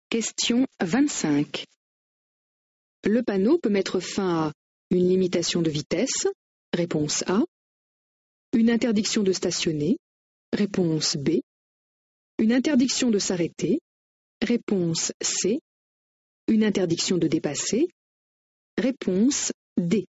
Question 25. Le panneau peut mettre fin à une limitation de vitesse, réponse A, une interdiction de stationner, réponse B, une interdiction de s'arrêter, réponse C, une interdiction de dépasser, réponse D.